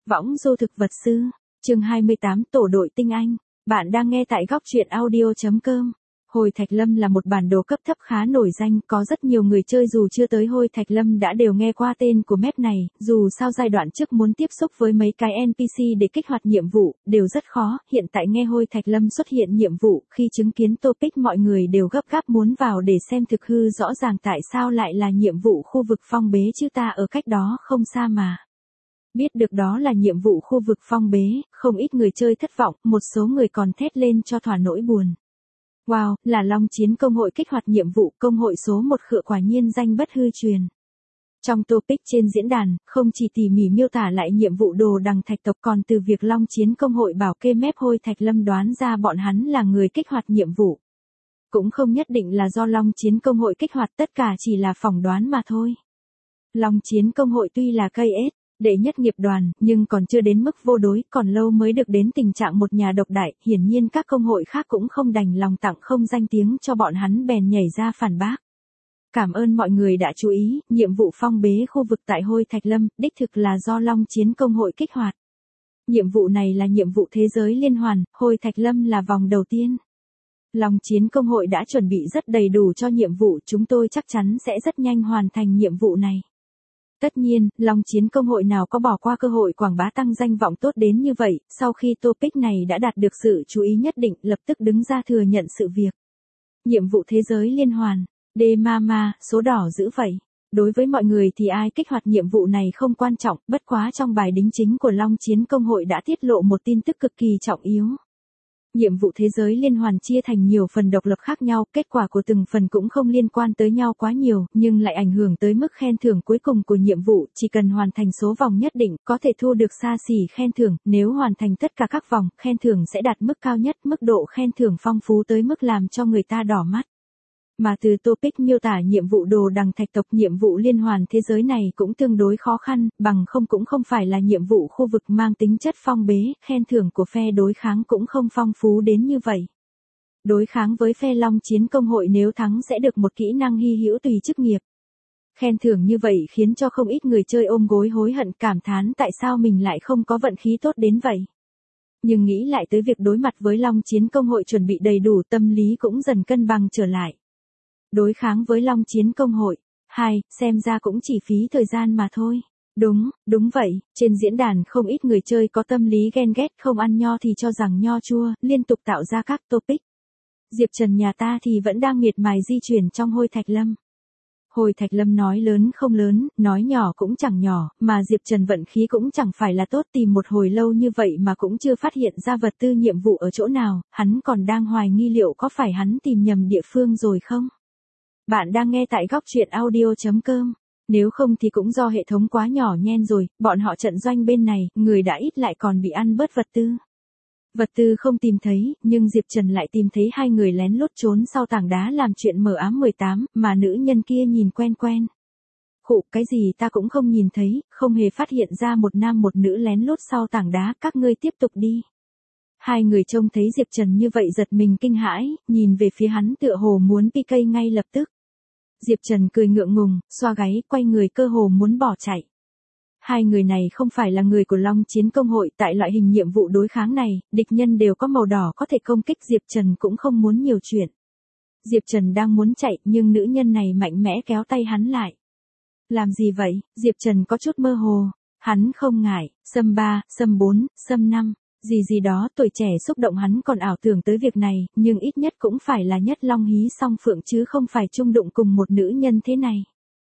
Võng du thực vật sư, chương 28 tổ đội tinh anh. Bạn đang nghe tại góc truyện audio.com. Hồi Thạch Lâm là một bản đồ cấp thấp khá nổi danh, có rất nhiều người chơi dù chưa tới Hồi Thạch Lâm đã đều nghe qua tên của map này, dù sao giai đoạn trước muốn tiếp xúc với mấy cái NPC để kích hoạt nhiệm vụ, đều rất khó, hiện tại nghe Hồi Thạch Lâm xuất hiện nhiệm vụ, khi chứng kiến topic mọi người đều gấp gáp muốn vào để xem thực hư rõ ràng tại sao lại là nhiệm vụ khu vực phong bế chứ ta ở cách đó không xa mà. Biết được đó là nhiệm vụ khu vực phong bế, không ít người chơi thất vọng, một số người còn thét lên cho thỏa nỗi buồn. Wow, là Long Chiến công hội kích hoạt nhiệm vụ công hội số 1 khựa quả nhiên danh bất hư truyền. Trong topic trên diễn đàn, không chỉ tỉ mỉ miêu tả lại nhiệm vụ đồ đằng thạch tộc còn từ việc Long Chiến công hội bảo kê mép Hồi Thạch Lâm đoán ra bọn hắn là người kích hoạt nhiệm vụ. Cũng không nhất định là do Long Chiến công hội kích hoạt, tất cả chỉ là phỏng đoán mà thôi. Long Chiến công hội tuy là cây ết đệ nhất nghiệp đoàn, nhưng còn chưa đến mức vô đối, còn lâu mới được đến tình trạng một nhà độc đại, hiển nhiên các công hội khác cũng không đành lòng tặng không danh tiếng cho bọn hắn bèn nhảy ra phản bác. Cảm ơn mọi người đã chú ý, nhiệm vụ phong bế khu vực tại Hồi Thạch Lâm, đích thực là do Long Chiến công hội kích hoạt. Nhiệm vụ này là nhiệm vụ thế giới liên hoàn, Hồi Thạch Lâm là vòng đầu tiên. Long Chiến công hội đã chuẩn bị rất đầy đủ cho nhiệm vụ, chúng tôi chắc chắn sẽ rất nhanh hoàn thành nhiệm vụ này. Tất nhiên, Long Chiến công hội nào có bỏ qua cơ hội quảng bá tăng danh vọng tốt đến như vậy, sau khi topic này đã đạt được sự chú ý nhất định, lập tức đứng ra thừa nhận sự việc. Nhiệm vụ thế giới liên hoàn, Mama, số đỏ giữ vậy. Đối với mọi người thì ai kích hoạt nhiệm vụ này không quan trọng, bất quá trong bài đính chính của Long Chiến công hội đã tiết lộ một tin tức cực kỳ trọng yếu. Nhiệm vụ thế giới liên hoàn chia thành nhiều phần độc lập khác nhau, kết quả của từng phần cũng không liên quan tới nhau quá nhiều, nhưng lại ảnh hưởng tới mức khen thưởng cuối cùng của nhiệm vụ, chỉ cần hoàn thành số vòng nhất định, có thể thu được xa xỉ khen thưởng, nếu hoàn thành tất cả các vòng, khen thưởng sẽ đạt mức cao nhất, mức độ khen thưởng phong phú tới mức làm cho người ta đỏ mắt. Mà từ topic miêu tả nhiệm vụ đồ đằng thạch tộc, nhiệm vụ liên hoàn thế giới này cũng tương đối khó khăn, bằng không cũng không phải là nhiệm vụ khu vực mang tính chất phong bế, khen thưởng của phe đối kháng cũng không phong phú đến như vậy. Đối kháng với phe Long Chiến công hội nếu thắng sẽ được một kỹ năng hy hữu tùy chức nghiệp. Khen thưởng như vậy khiến cho không ít người chơi ôm gối hối hận, cảm thán tại sao mình lại không có vận khí tốt đến vậy. Nhưng nghĩ lại tới việc đối mặt với Long Chiến công hội chuẩn bị đầy đủ, tâm lý cũng dần cân bằng trở lại. Đối kháng với Long Chiến công hội. Xem ra cũng chỉ phí thời gian mà thôi. Đúng vậy, trên diễn đàn không ít người chơi có tâm lý ghen ghét, không ăn nho thì cho rằng nho chua, liên tục tạo ra các topic. Diệp Trần nhà ta thì vẫn đang miệt mài di chuyển trong Hồi Thạch Lâm. Hồi Thạch Lâm nói lớn không lớn, nói nhỏ cũng chẳng nhỏ, mà Diệp Trần vận khí cũng chẳng phải là tốt, tìm một hồi lâu như vậy mà cũng chưa phát hiện ra vật tư nhiệm vụ ở chỗ nào, hắn còn đang hoài nghi liệu có phải hắn tìm nhầm địa phương rồi không? Bạn đang nghe tại góc truyện audio.com. Nếu không thì cũng do hệ thống quá nhỏ nhen rồi, bọn họ trận doanh bên này, người đã ít lại còn bị ăn bớt vật tư. Vật tư không tìm thấy, nhưng Diệp Trần lại tìm thấy hai người lén lút trốn sau tảng đá làm chuyện mờ ám 18, mà nữ nhân kia nhìn quen quen. Khụ, cái gì ta cũng không nhìn thấy, không hề phát hiện ra một nam một nữ lén lút sau tảng đá, các ngươi tiếp tục đi. Hai người trông thấy Diệp Trần như vậy giật mình kinh hãi, nhìn về phía hắn tựa hồ muốn PK ngay lập tức. Diệp Trần cười ngượng ngùng, xoa gáy, quay người cơ hồ muốn bỏ chạy. Hai người này không phải là người của Long Chiến công hội, tại loại hình nhiệm vụ đối kháng này, địch nhân đều có màu đỏ có thể công kích, Diệp Trần cũng không muốn nhiều chuyện. Diệp Trần đang muốn chạy, nhưng nữ nhân này mạnh mẽ kéo tay hắn lại. Làm gì vậy? Diệp Trần có chút mơ hồ. Hắn không ngại, xâm 3, xâm 4, xâm 5. Gì đó, tuổi trẻ xúc động, hắn còn ảo tưởng tới việc này, nhưng ít nhất cũng phải là nhất long hí song phượng chứ không phải chung đụng cùng một nữ nhân thế này.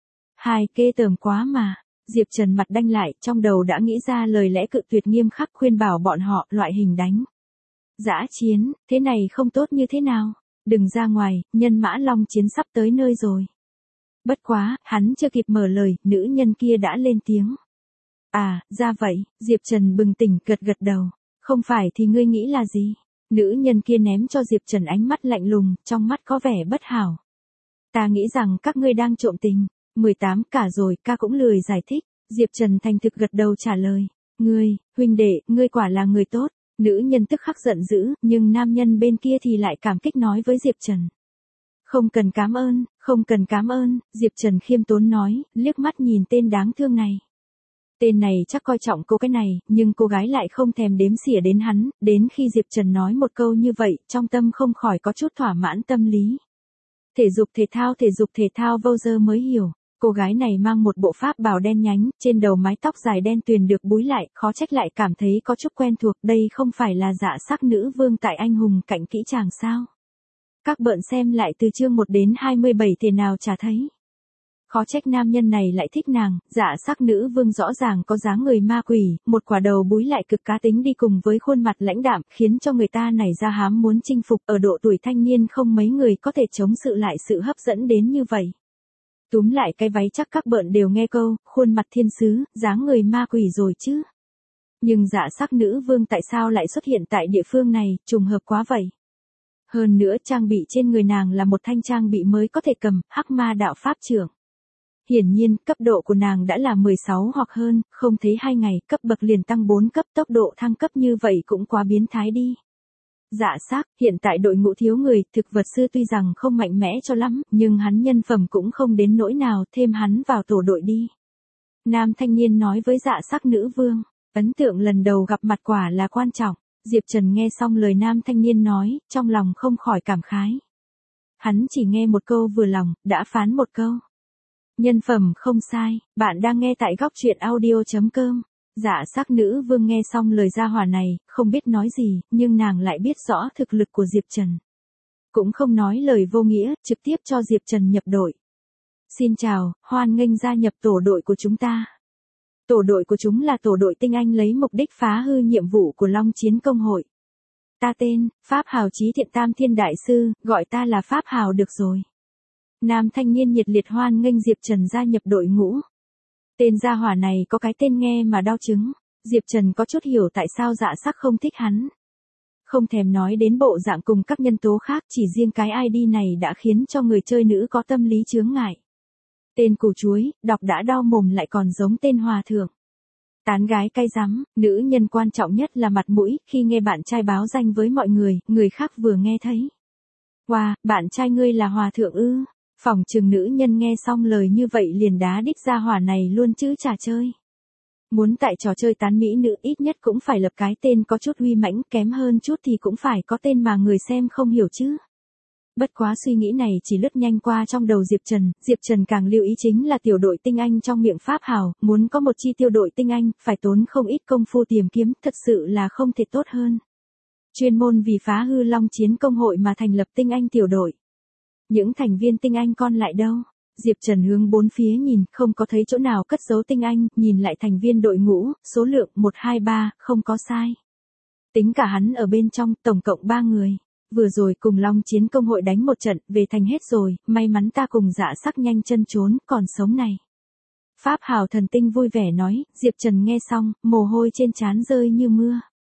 Ghê tởm quá mà. Diệp Trần mặt đanh lại, trong đầu đã nghĩ ra lời lẽ cự tuyệt nghiêm khắc khuyên bảo bọn họ, loại hình đánh dã chiến, thế này không tốt như thế nào. Đừng ra ngoài, nhân mã Long Chiến sắp tới nơi rồi. Bất quá, hắn chưa kịp mở lời, nữ nhân kia đã lên tiếng. À, ra vậy, Diệp Trần bừng tỉnh, gật đầu. Không phải thì ngươi nghĩ là gì? Nữ nhân kia ném cho Diệp Trần ánh mắt lạnh lùng, trong mắt có vẻ bất hảo. Ta nghĩ rằng các ngươi đang trộm tình. 18 cả rồi, ca cũng lười giải thích. Diệp Trần thành thực gật đầu trả lời. Ngươi, huynh đệ, ngươi quả là người tốt. Nữ nhân tức khắc giận dữ, nhưng nam nhân bên kia thì lại cảm kích nói với Diệp Trần. Không cần cảm ơn, Diệp Trần khiêm tốn nói, liếc mắt nhìn tên đáng thương này. Tên này chắc coi trọng cô cái này, nhưng cô gái lại không thèm đếm xỉa đến hắn, đến khi Diệp Trần nói một câu như vậy, trong tâm không khỏi có chút thỏa mãn tâm lý. Thể dục thể thao Bowser mới hiểu. Cô gái này mang một bộ pháp bào đen nhánh, trên đầu mái tóc dài đen tuyền được búi lại, khó trách lại cảm thấy có chút quen thuộc, đây không phải là Dạ Sắc nữ vương tại Anh hùng cạnh kỹ chàng sao? Các bạn xem lại từ chương 1 đến 27 thế nào chả thấy. Khó trách nam nhân này lại thích nàng, Dạ Sắc nữ vương rõ ràng có dáng người ma quỷ, một quả đầu búi lại cực cá tính đi cùng với khuôn mặt lãnh đạm, khiến cho người ta nảy ra hám muốn chinh phục, ở độ tuổi thanh niên không mấy người có thể chống cự lại sự hấp dẫn đến như vậy. Túm lại cái váy chắc các bạn đều nghe câu, khuôn mặt thiên sứ, dáng người ma quỷ rồi chứ. Nhưng Dạ Sắc nữ vương tại sao lại xuất hiện tại địa phương này, trùng hợp quá vậy. Hơn nữa trang bị trên người nàng là một thanh trang bị mới có thể cầm, Hắc Ma đạo pháp trưởng. Hiển nhiên, cấp độ của nàng đã là 16 hoặc hơn, không thấy 2 ngày, cấp bậc liền tăng 4 cấp, tốc độ thăng cấp như vậy cũng quá biến thái đi. Dạ Sắc, hiện tại đội ngũ thiếu người, thực vật sư tuy rằng không mạnh mẽ cho lắm, nhưng hắn nhân phẩm cũng không đến nỗi nào, thêm hắn vào tổ đội đi. Nam thanh niên nói với Dạ Sắc nữ vương, ấn tượng lần đầu gặp mặt quả là quan trọng. Diệp Trần nghe xong lời nam thanh niên nói, trong lòng không khỏi cảm khái. Hắn chỉ nghe một câu vừa lòng, đã phán một câu. Nhân phẩm không sai, bạn đang nghe tại góc truyện audio.com. Dạ Sắc nữ vương nghe xong lời gia hỏa này, không biết nói gì, nhưng nàng lại biết rõ thực lực của Diệp Trần. Cũng không nói lời vô nghĩa, trực tiếp cho Diệp Trần nhập đội. Xin chào, hoan nghênh gia nhập tổ đội của chúng ta. Tổ đội của chúng là tổ đội tinh anh lấy mục đích phá hư nhiệm vụ của Long Chiến Công hội. Ta tên, Pháp Hào Chí Thiện Tam Thiên Đại Sư, gọi ta là Pháp Hào được rồi. Nam thanh niên nhiệt liệt hoan nghênh Diệp Trần gia nhập đội ngũ. Tên gia hỏa này có cái tên nghe mà đau chứng. Diệp Trần có chút hiểu tại sao Dạ Sắc không thích hắn. Không thèm nói đến bộ dạng cùng các nhân tố khác, chỉ riêng cái ID này đã khiến cho người chơi nữ có tâm lý chướng ngại. Tên củ chuối, đọc đã đau mồm lại còn giống tên hòa thượng. Tán gái cay rắm, nữ nhân quan trọng nhất là mặt mũi, khi nghe bạn trai báo danh với mọi người, người khác vừa nghe thấy. Wow, bạn trai ngươi là hòa thượng ư? Phỏng chừng nữ nhân nghe xong lời như vậy liền đá đít ra hỏa này luôn chứ chả chơi. Muốn tại trò chơi tán mỹ nữ ít nhất cũng phải lập cái tên có chút uy mãnh, kém hơn chút thì cũng phải có tên mà người xem không hiểu chứ. Bất quá suy nghĩ này chỉ lướt nhanh qua trong đầu Diệp Trần càng lưu ý chính là tiểu đội tinh anh trong miệng Pháp Hào, muốn có một chi tiêu đội tinh anh, phải tốn không ít công phu tìm kiếm, thật sự là không thể tốt hơn. Chuyên môn vì phá hư Long Chiến Công hội mà thành lập tinh anh tiểu đội. Những thành viên tinh anh còn lại đâu? Diệp Trần hướng bốn phía nhìn, không có thấy chỗ nào cất giấu tinh anh, nhìn lại thành viên đội ngũ, số lượng 1, 2, 3, không có sai. Tính cả hắn ở bên trong, tổng cộng 3 người. Vừa rồi cùng Long Chiến Công hội đánh một trận, về thành hết rồi, may mắn ta cùng Dạ Sắc nhanh chân trốn, còn sống này. Pháp Hào thần tinh vui vẻ nói, Diệp Trần nghe xong, mồ hôi trên trán rơi như mưa.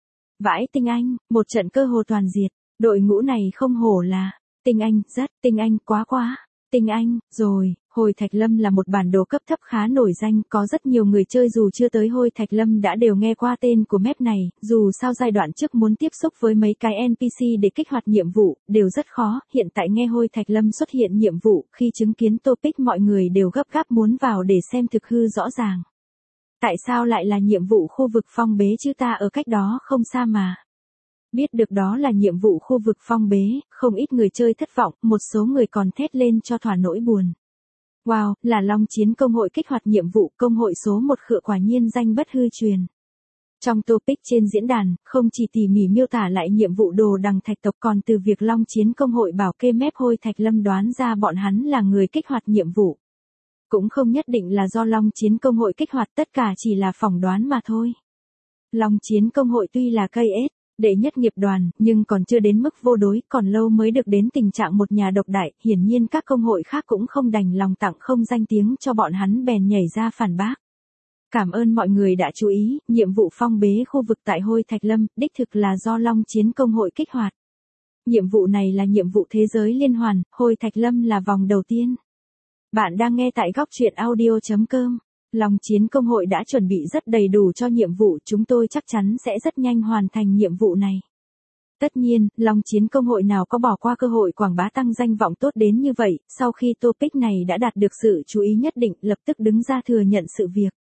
Vãi tinh anh, một trận cơ hồ toàn diệt, đội ngũ này không hổ là, tinh anh, rất, tinh anh, quá, tinh anh, rồi, Hồi Thạch Lâm là một bản đồ cấp thấp khá nổi danh, có rất nhiều người chơi dù chưa tới Hồi Thạch Lâm đã đều nghe qua tên của map này, dù sao giai đoạn trước muốn tiếp xúc với mấy cái NPC để kích hoạt nhiệm vụ, đều rất khó, hiện tại nghe Hồi Thạch Lâm xuất hiện nhiệm vụ, khi chứng kiến topic mọi người đều gấp gáp muốn vào để xem thực hư rõ ràng. Tại sao lại là nhiệm vụ khu vực phong bế chứ ta ở cách đó không xa mà. Biết được đó là nhiệm vụ khu vực phong bế, không ít người chơi thất vọng, một số người còn thét lên cho thỏa nỗi buồn. Wow, là Long Chiến Công hội kích hoạt nhiệm vụ, công hội số 1 khựa quả nhiên danh bất hư truyền. Trong topic trên diễn đàn, không chỉ tỉ mỉ miêu tả lại nhiệm vụ đồ đằng thạch tộc còn từ việc Long Chiến Công hội bảo kê mép Hồi Thạch Lâm đoán ra bọn hắn là người kích hoạt nhiệm vụ. Cũng không nhất định là do Long Chiến Công hội kích hoạt, tất cả chỉ là phỏng đoán mà thôi. Long Chiến Công hội tuy là cây ết, đệ nhất nghiệp đoàn, nhưng còn chưa đến mức vô đối, còn lâu mới được đến tình trạng một nhà độc đại, hiển nhiên các công hội khác cũng không đành lòng tặng không danh tiếng cho bọn hắn bèn nhảy ra phản bác. Cảm ơn mọi người đã chú ý, nhiệm vụ phong bế khu vực tại Hồi Thạch Lâm, đích thực là do Long Chiến Công hội kích hoạt. Nhiệm vụ này là nhiệm vụ thế giới liên hoàn, Hồi Thạch Lâm là vòng đầu tiên. Bạn đang nghe tại góc truyện audio.com. Long Chiến Công hội đã chuẩn bị rất đầy đủ cho nhiệm vụ, chúng tôi chắc chắn sẽ rất nhanh hoàn thành nhiệm vụ này. Tất nhiên, Long Chiến Công hội nào có bỏ qua cơ hội quảng bá tăng danh vọng tốt đến như vậy, sau khi topic này đã đạt được sự chú ý nhất định, lập tức đứng ra thừa nhận sự việc.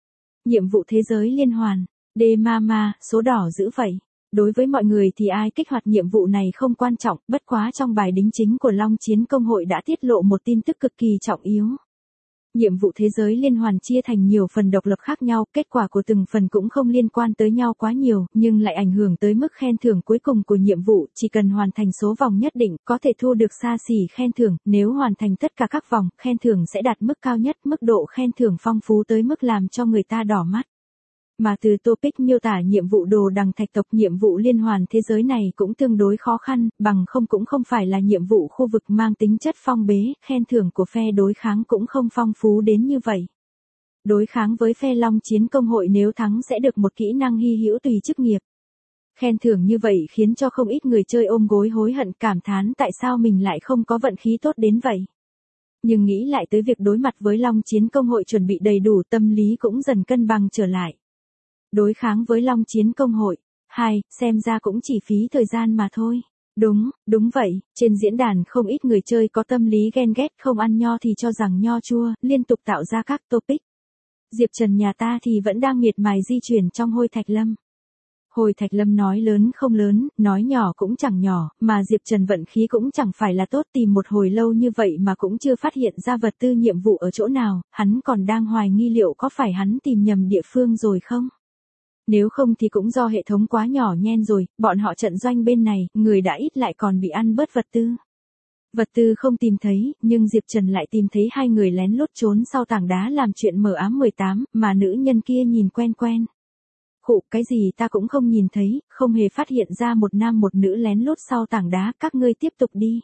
Nhiệm vụ thế giới liên hoàn. Đê Mama, số đỏ dữ vậy. Đối với mọi người thì ai kích hoạt nhiệm vụ này không quan trọng, bất quá trong bài đính chính của Long Chiến Công hội đã tiết lộ một tin tức cực kỳ trọng yếu. Nhiệm vụ thế giới liên hoàn chia thành nhiều phần độc lập khác nhau, kết quả của từng phần cũng không liên quan tới nhau quá nhiều, nhưng lại ảnh hưởng tới mức khen thưởng cuối cùng của nhiệm vụ, chỉ cần hoàn thành số vòng nhất định, có thể thu được xa xỉ khen thưởng, nếu hoàn thành tất cả các vòng, khen thưởng sẽ đạt mức cao nhất, mức độ khen thưởng phong phú tới mức làm cho người ta đỏ mắt. Mà từ topic miêu tả nhiệm vụ đồ đằng thạch tộc, nhiệm vụ liên hoàn thế giới này cũng tương đối khó khăn, bằng không cũng không phải là nhiệm vụ khu vực mang tính chất phong bế, khen thưởng của phe đối kháng cũng không phong phú đến như vậy. Đối kháng với phe Long Chiến Công hội nếu thắng sẽ được một kỹ năng hy hữu tùy chức nghiệp. Khen thưởng như vậy khiến cho không ít người chơi ôm gối hối hận, cảm thán tại sao mình lại không có vận khí tốt đến vậy. Nhưng nghĩ lại tới việc đối mặt với Long Chiến Công hội chuẩn bị đầy đủ, tâm lý cũng dần cân bằng trở lại. Đối kháng với Long Chiến Công hội. Xem ra cũng chỉ phí thời gian mà thôi. Đúng vậy, trên diễn đàn không ít người chơi có tâm lý ghen ghét, không ăn nho thì cho rằng nho chua, liên tục tạo ra các topic. Diệp Trần nhà ta thì vẫn đang miệt mài di chuyển trong Hôi Thạch Lâm. Hôi Thạch Lâm nói lớn không lớn, nói nhỏ cũng chẳng nhỏ, mà Diệp Trần vận khí cũng chẳng phải là tốt, tìm một hồi lâu như vậy mà cũng chưa phát hiện ra vật tư nhiệm vụ ở chỗ nào, hắn còn đang hoài nghi liệu có phải hắn tìm nhầm địa phương rồi không? Nếu không thì cũng do hệ thống quá nhỏ nhen rồi, bọn họ trận doanh bên này, người đã ít lại còn bị ăn bớt vật tư. Vật tư không tìm thấy, nhưng Diệp Trần lại tìm thấy hai người lén lút trốn sau tảng đá làm chuyện mờ ám 18, mà nữ nhân kia nhìn quen quen. Khụ, cái gì ta cũng không nhìn thấy, không hề phát hiện ra một nam một nữ lén lút sau tảng đá, các ngươi tiếp tục đi.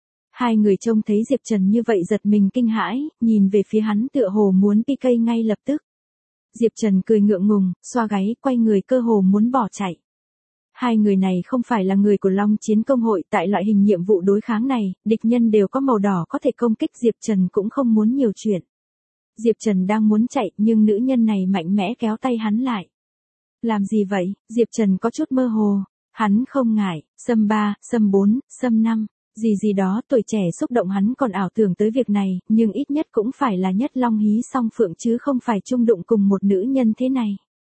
Hai người trông thấy Diệp Trần như vậy giật mình kinh hãi, nhìn về phía hắn tựa hồ muốn PK ngay lập tức. Diệp Trần cười ngượng ngùng, xoa gáy, quay người cơ hồ muốn bỏ chạy. Hai người này không phải là người của Long Chiến Công hội, tại loại hình nhiệm vụ đối kháng này, địch nhân đều có màu đỏ có thể công kích, Diệp Trần cũng không muốn nhiều chuyện. Diệp Trần đang muốn chạy, nhưng nữ nhân này mạnh mẽ kéo tay hắn lại. Làm gì vậy? Diệp Trần có chút mơ hồ. Hắn không ngại, xâm 3, xâm 4, xâm 5. Gì đó, tuổi trẻ xúc động, hắn còn ảo tưởng tới việc này, nhưng ít nhất cũng phải là nhất long hí song phượng chứ không phải chung đụng cùng một nữ nhân thế này.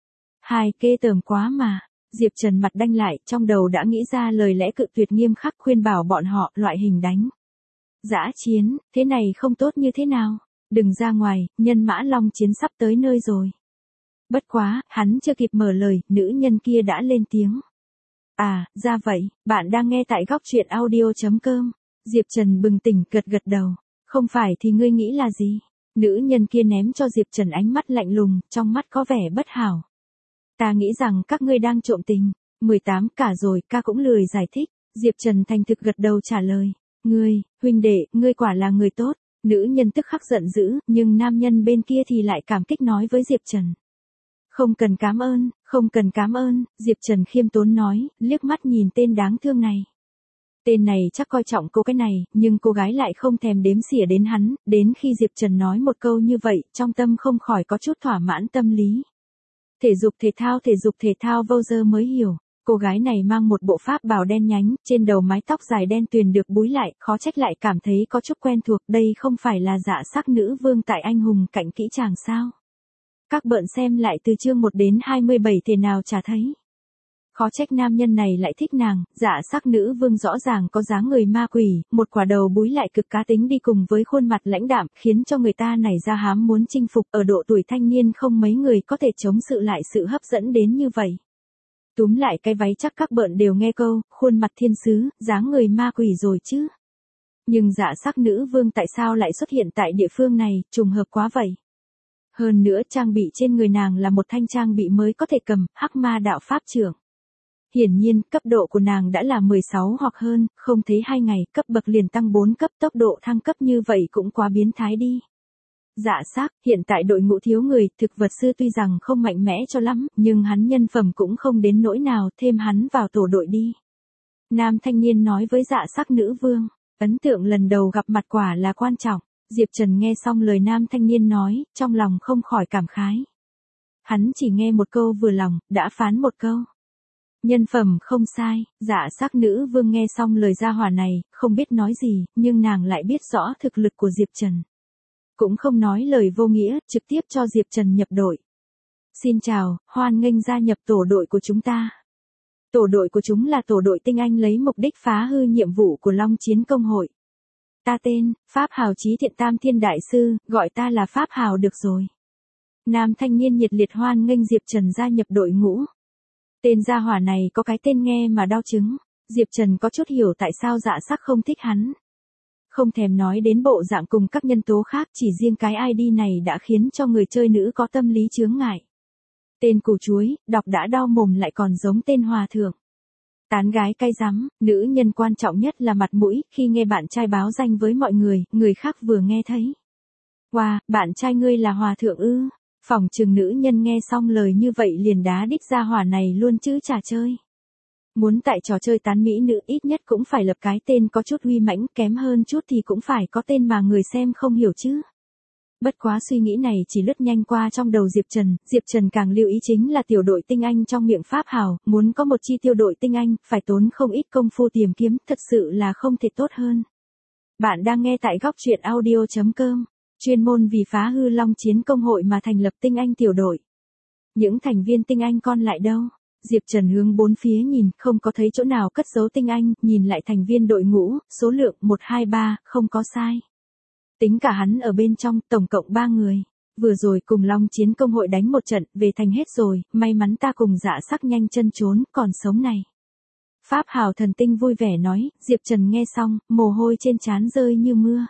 Ghê tởm quá mà. Diệp Trần mặt đanh lại, trong đầu đã nghĩ ra lời lẽ cự tuyệt nghiêm khắc khuyên bảo bọn họ, loại hình đánh dã chiến, thế này không tốt như thế nào. Đừng ra ngoài, nhân mã long chiến sắp tới nơi rồi. Bất quá, hắn chưa kịp mở lời, nữ nhân kia đã lên tiếng. À, ra vậy, bạn đang nghe tại góc truyện audio.com. Diệp Trần bừng tỉnh, gật đầu. Không phải thì ngươi nghĩ là gì? Nữ nhân kia ném cho Diệp Trần ánh mắt lạnh lùng, trong mắt có vẻ bất hảo. Ta nghĩ rằng các ngươi đang trộm tình. 18 cả rồi, ca cũng lười giải thích. Diệp Trần thành thực gật đầu trả lời. Ngươi, huynh đệ, ngươi quả là người tốt. Nữ nhân tức khắc giận dữ, nhưng nam nhân bên kia thì lại cảm kích nói với Diệp Trần. Không cần cảm ơn, Diệp Trần khiêm tốn nói, liếc mắt nhìn tên đáng thương này. Tên này chắc coi trọng cô cái này, nhưng cô gái lại không thèm đếm xỉa đến hắn, đến khi Diệp Trần nói một câu như vậy, trong tâm không khỏi có chút thỏa mãn tâm lý. Thể dục thể thao vô giờ mới hiểu, cô gái này mang một bộ pháp bào đen nhánh, trên đầu mái tóc dài đen tuyền được búi lại, khó trách lại cảm thấy có chút quen thuộc, đây không phải là Dạ Sắc Nữ Vương tại Anh Hùng Cạnh Kỹ Chàng sao? Các bạn xem lại từ chương 1 đến 27 thế nào chả thấy. Khó trách nam nhân này lại thích nàng, Dạ Sắc Nữ Vương rõ ràng có dáng người ma quỷ, một quả đầu búi lại cực cá tính đi cùng với khuôn mặt lãnh đạm, khiến cho người ta nảy ra hám muốn chinh phục, ở độ tuổi thanh niên không mấy người có thể chống sự lại sự hấp dẫn đến như vậy. Túm lại cái váy chắc các bạn đều nghe câu, khuôn mặt thiên sứ, dáng người ma quỷ rồi chứ. Nhưng Dạ Sắc Nữ Vương tại sao lại xuất hiện tại địa phương này, trùng hợp quá vậy. Hơn nữa trang bị trên người nàng là một thanh trang bị mới có thể cầm, Hắc Ma Đạo Pháp Trưởng. Hiển nhiên, cấp độ của nàng đã là 16 hoặc hơn, không thấy 2 ngày, cấp bậc liền tăng 4 cấp, tốc độ thăng cấp như vậy cũng quá biến thái đi. Dạ Sắc, hiện tại đội ngũ thiếu người, thực vật sư tuy rằng không mạnh mẽ cho lắm, nhưng hắn nhân phẩm cũng không đến nỗi nào, thêm hắn vào tổ đội đi. Nam thanh niên nói với Dạ Sắc Nữ Vương, ấn tượng lần đầu gặp mặt quả là quan trọng. Diệp Trần nghe xong lời nam thanh niên nói, trong lòng không khỏi cảm khái. Hắn chỉ nghe một câu vừa lòng, đã phán một câu. Nhân phẩm không sai, Dạ Sắc Nữ Vương nghe xong lời gia hỏa này, không biết nói gì, nhưng nàng lại biết rõ thực lực của Diệp Trần. Cũng không nói lời vô nghĩa, trực tiếp cho Diệp Trần nhập đội. Xin chào, hoan nghênh gia nhập tổ đội của chúng ta. Tổ đội của chúng là tổ đội tinh anh lấy mục đích phá hư nhiệm vụ của Long Chiến Công hội. Ta tên, Pháp Hào Chí Thiện Tam Thiên Đại Sư, gọi ta là Pháp Hào được rồi. Nam thanh niên nhiệt liệt hoan nghênh Diệp Trần gia nhập đội ngũ. Tên gia hỏa này có cái tên nghe mà đau chứng. Diệp Trần có chút hiểu tại sao Dạ Sắc không thích hắn. Không thèm nói đến bộ dạng cùng các nhân tố khác, chỉ riêng cái ID này đã khiến cho người chơi nữ có tâm lý chướng ngại. Tên củ chuối, đọc đã đau mồm lại còn giống tên hòa thượng. Tán gái cay rắm, nữ nhân quan trọng nhất là mặt mũi, khi nghe bạn trai báo danh với mọi người, người khác vừa nghe thấy. Wow, bạn trai ngươi là hòa thượng ư? Phỏng chừng nữ nhân nghe xong lời như vậy liền đá đích ra hỏa này luôn chứ chả chơi. Muốn tại trò chơi tán mỹ nữ ít nhất cũng phải lập cái tên có chút uy mãnh, kém hơn chút thì cũng phải có tên mà người xem không hiểu chứ. Bất quá suy nghĩ này chỉ lướt nhanh qua trong đầu Diệp Trần càng lưu ý chính là tiểu đội tinh anh trong miệng Pháp Hào, muốn có một chi tiêu đội tinh anh, phải tốn không ít công phu tìm kiếm, thật sự là không thể tốt hơn. Bạn đang nghe tại góc truyện audio.com, chuyên môn vì phá hư Long Chiến Công hội mà thành lập tinh anh tiểu đội. Những thành viên tinh anh còn lại đâu? Diệp Trần hướng bốn phía nhìn, không có thấy chỗ nào cất giấu tinh anh, nhìn lại thành viên đội ngũ, số lượng 1, 2, 3, không có sai. Tính cả hắn ở bên trong, tổng cộng 3 người. Vừa rồi cùng Long Chiến Công hội đánh một trận, về thành hết rồi, may mắn ta cùng Dạ Sắc nhanh chân trốn, còn sống này. Pháp Hào thần tinh vui vẻ nói, Diệp Trần nghe xong, mồ hôi trên trán rơi như mưa.